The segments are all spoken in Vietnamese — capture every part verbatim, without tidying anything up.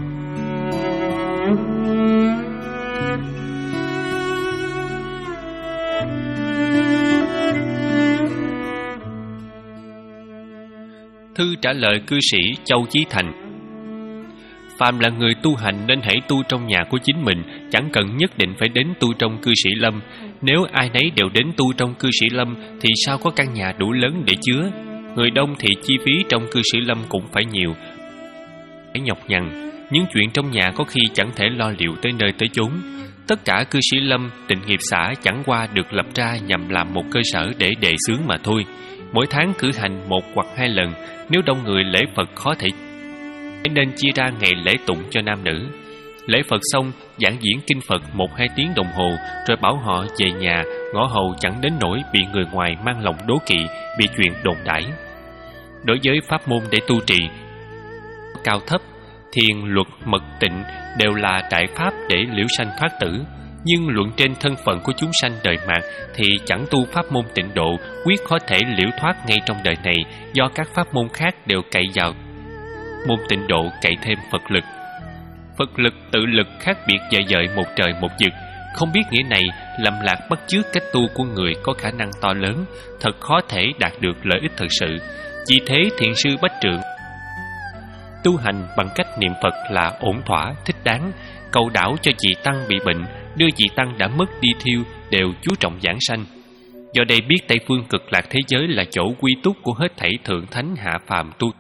Thư trả lời cư sĩ Châu Chí Thành: phàm là người tu hành nên hãy tu trong nhà của chính mình, chẳng cần nhất định phải đến tu trong cư sĩ lâm. Nếu ai nấy đều đến tu trong cư sĩ lâm thì sao có căn nhà đủ lớn để chứa? Người đông thì chi phí trong cư sĩ lâm cũng phải nhiều, phải nhọc nhằn. Những chuyện trong nhà có khi chẳng thể lo liệu tới nơi tới chốn. Tất cả cư sĩ lâm, tịnh nghiệp xã chẳng qua được lập ra nhằm làm một cơ sở để đề xướng mà thôi. Mỗi tháng cử hành một hoặc hai lần. Nếu đông người lễ Phật khó thể, nên chia ra ngày lễ tụng cho nam nữ. Lễ Phật xong, giảng diễn kinh Phật một hai tiếng đồng hồ, rồi bảo họ về nhà, ngõ hầu chẳng đến nỗi bị người ngoài mang lòng đố kỵ, bị chuyện đồn đãi. Đối với pháp môn để tu trì, cao thấp, thiền, luật, mật, tịnh đều là đại pháp để liễu sanh thoát tử. Nhưng luận trên thân phận của chúng sanh đời mạt thì chẳng tu pháp môn tịnh độ, quyết khó thể liễu thoát ngay trong đời này, do các pháp môn khác đều cậy vào môn tịnh độ cậy thêm Phật lực. Phật lực tự lực khác biệt dời dời một trời một vực, không biết nghĩa này lầm lạc bắt chước cách tu của người có khả năng to lớn, thật khó thể đạt được lợi ích thật sự. Vì thế thiền sư Bách Trượng tu hành bằng cách niệm Phật là ổn thỏa, thích đáng, cầu đảo cho vị tăng bị bệnh, đưa vị tăng đã mất đi thiêu đều chú trọng giảng sanh. Do đây biết Tây phương cực lạc thế giới là chỗ quy túc của hết thảy thượng thánh hạ phàm tu.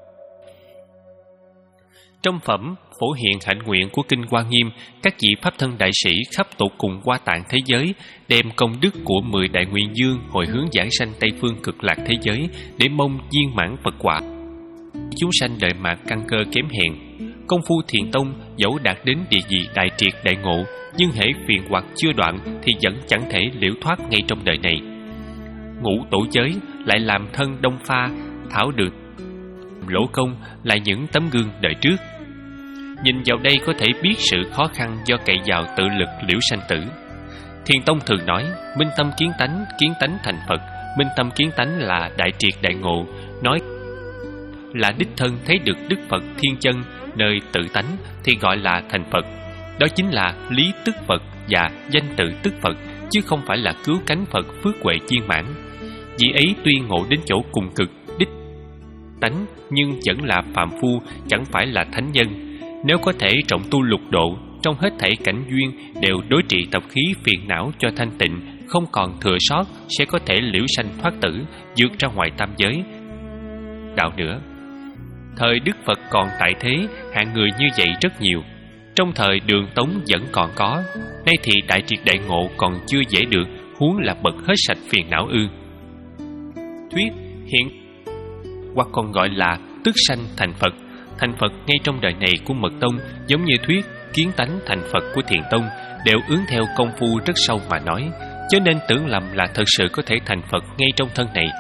Trong phẩm phổ hiện hạnh nguyện của kinh Hoa Nghiêm, các vị pháp thân đại sĩ khắp tột cùng Hoa Tạng thế giới đem công đức của mười đại nguyện dương hồi hướng giảng sanh Tây phương cực lạc thế giới để mong viên mãn Phật quả. Chúng sanh đời mạt căn cơ kém hèn, công phu thiền tông dẫu đạt đến địa vị đại triệt đại ngộ, nhưng hễ phiền hoặc chưa đoạn thì vẫn chẳng thể liễu thoát ngay trong đời này. Ngũ tổ giới lại làm thân đông pha, thảo được lỗ công là những tấm gương đời trước. Nhìn vào đây có thể biết sự khó khăn do cậy vào tự lực liễu sanh tử. Thiền tông thường nói minh tâm kiến tánh, kiến tánh thành Phật. Minh tâm kiến tánh là đại triệt đại ngộ, nói là đích thân thấy được Đức Phật thiên chân nơi tự tánh thì gọi là thành Phật. Đó chính là lý tức Phật và danh tự tức Phật, chứ không phải là cứu cánh Phật phước huệ viên mãn. Vì ấy tuy ngộ đến chỗ cùng cực đích tánh nhưng vẫn là phàm phu, chẳng phải là thánh nhân. Nếu có thể trọng tu lục độ, trong hết thảy cảnh duyên đều đối trị tập khí phiền não cho thanh tịnh, không còn thừa sót, sẽ có thể liễu sanh thoát tử, vượt ra ngoài tam giới đạo nữa. Thời Đức Phật còn tại thế, hạng người như vậy rất nhiều. Trong thời Đường Tống vẫn còn có. Nay thì đại triệt đại ngộ còn chưa dễ được, huống là bậc hết sạch phiền não ư. Thuyết hiện hoặc còn gọi là tức sanh thành Phật. Thành Phật ngay trong đời này của Mật Tông, giống như thuyết kiến tánh thành Phật của Thiền Tông, đều ướng theo công phu rất sâu mà nói, cho nên tưởng lầm là thật sự có thể thành Phật ngay trong thân này.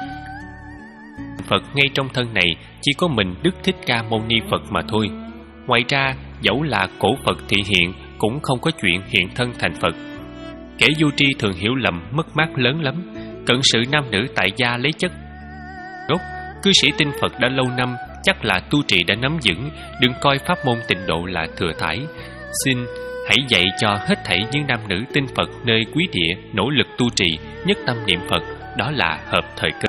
Phật ngay trong thân này chỉ có mình Đức Thích Ca Mâu Ni Phật mà thôi. Ngoài ra, dẫu là cổ Phật thị hiện cũng không có chuyện hiện thân thành Phật. Kẻ vô tri thường hiểu lầm, mất mát lớn lắm. Cận sự nam nữ tại gia lấy chất gốc, cư sĩ tin Phật đã lâu năm, chắc là tu trì đã nắm vững, đừng coi pháp môn tịnh độ là thừa thải. Xin hãy dạy cho hết thảy những nam nữ tin Phật nơi quý địa nỗ lực tu trì, nhất tâm niệm Phật, đó là hợp thời cơ.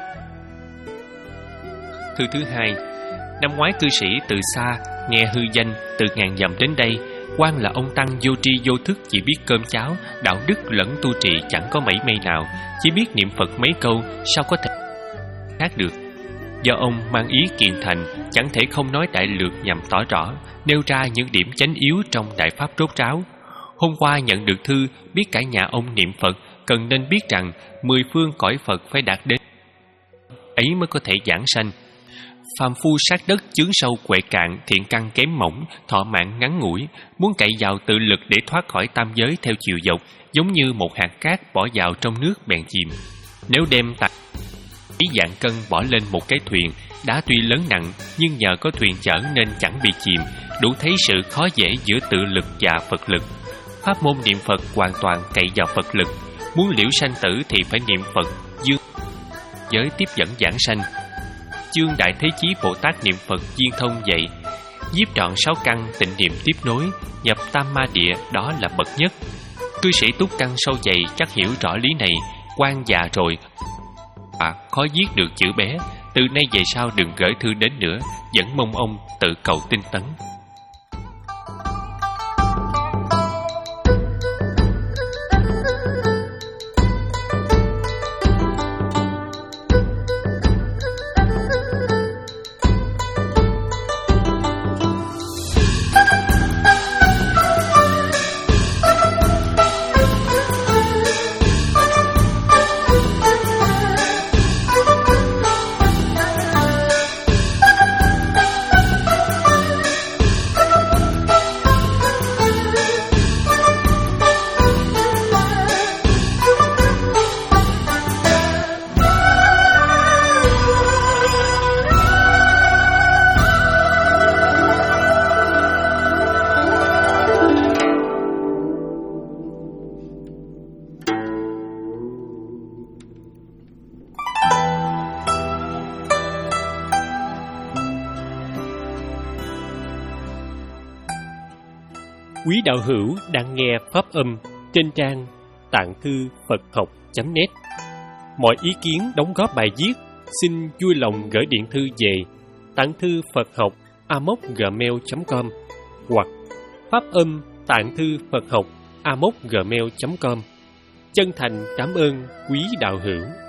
Thư thứ hai. Năm ngoái cư sĩ từ xa nghe hư danh từ ngàn dặm đến đây, quan là ông tăng vô tri vô thức, chỉ biết cơm cháo, đạo đức lẫn tu trì chẳng có mảy may nào, chỉ biết niệm Phật mấy câu, sao có thể khác được. Do ông mang ý kiện thành, chẳng thể không nói đại lược nhằm tỏ rõ, nêu ra những điểm chánh yếu trong đại pháp rốt ráo. Hôm qua nhận được thư, biết cả nhà ông niệm Phật, cần nên biết rằng mười phương cõi Phật phải đạt đến ấy mới có thể giảng sanh. Phàm phu sát đất chướng sâu quệ cạn, thiện căn kém mỏng, thọ mạng ngắn ngủi, muốn cậy vào tự lực để thoát khỏi tam giới theo chiều dọc, giống như một hạt cát bỏ vào trong nước bèn chìm. Nếu đem tặc ý dạng cân bỏ lên một cái thuyền, đá tuy lớn nặng nhưng nhờ có thuyền chở nên chẳng bị chìm, đủ thấy sự khó dễ giữa tự lực và Phật lực. Pháp môn niệm Phật hoàn toàn cậy vào Phật lực, muốn liễu sanh tử thì phải niệm Phật dương giới tiếp dẫn giảng sanh. Chương Đại Thế Chí Bồ Tát niệm Phật viên thông vậy: Nhiếp trọn sáu căn, tịnh niệm tiếp nối, nhập tam ma địa, đó là bậc nhất. Cư sĩ túc căn sâu dày chắc hiểu rõ lý này, quan già rồi à, khó viết được chữ bé. Từ nay về sau đừng gửi thư đến nữa, vẫn mong ông tự cầu tinh tấn. Quý đạo hữu đang nghe pháp âm trên trang tạng thư Phật học chấm net. Mọi ý kiến đóng góp bài viết xin vui lòng gửi điện thư về tạng thư Phật học a m o c gmail chấm com hoặc pháp âm tạng thư Phật học a m o c gmail chấm com. Chân thành cảm ơn quý đạo hữu.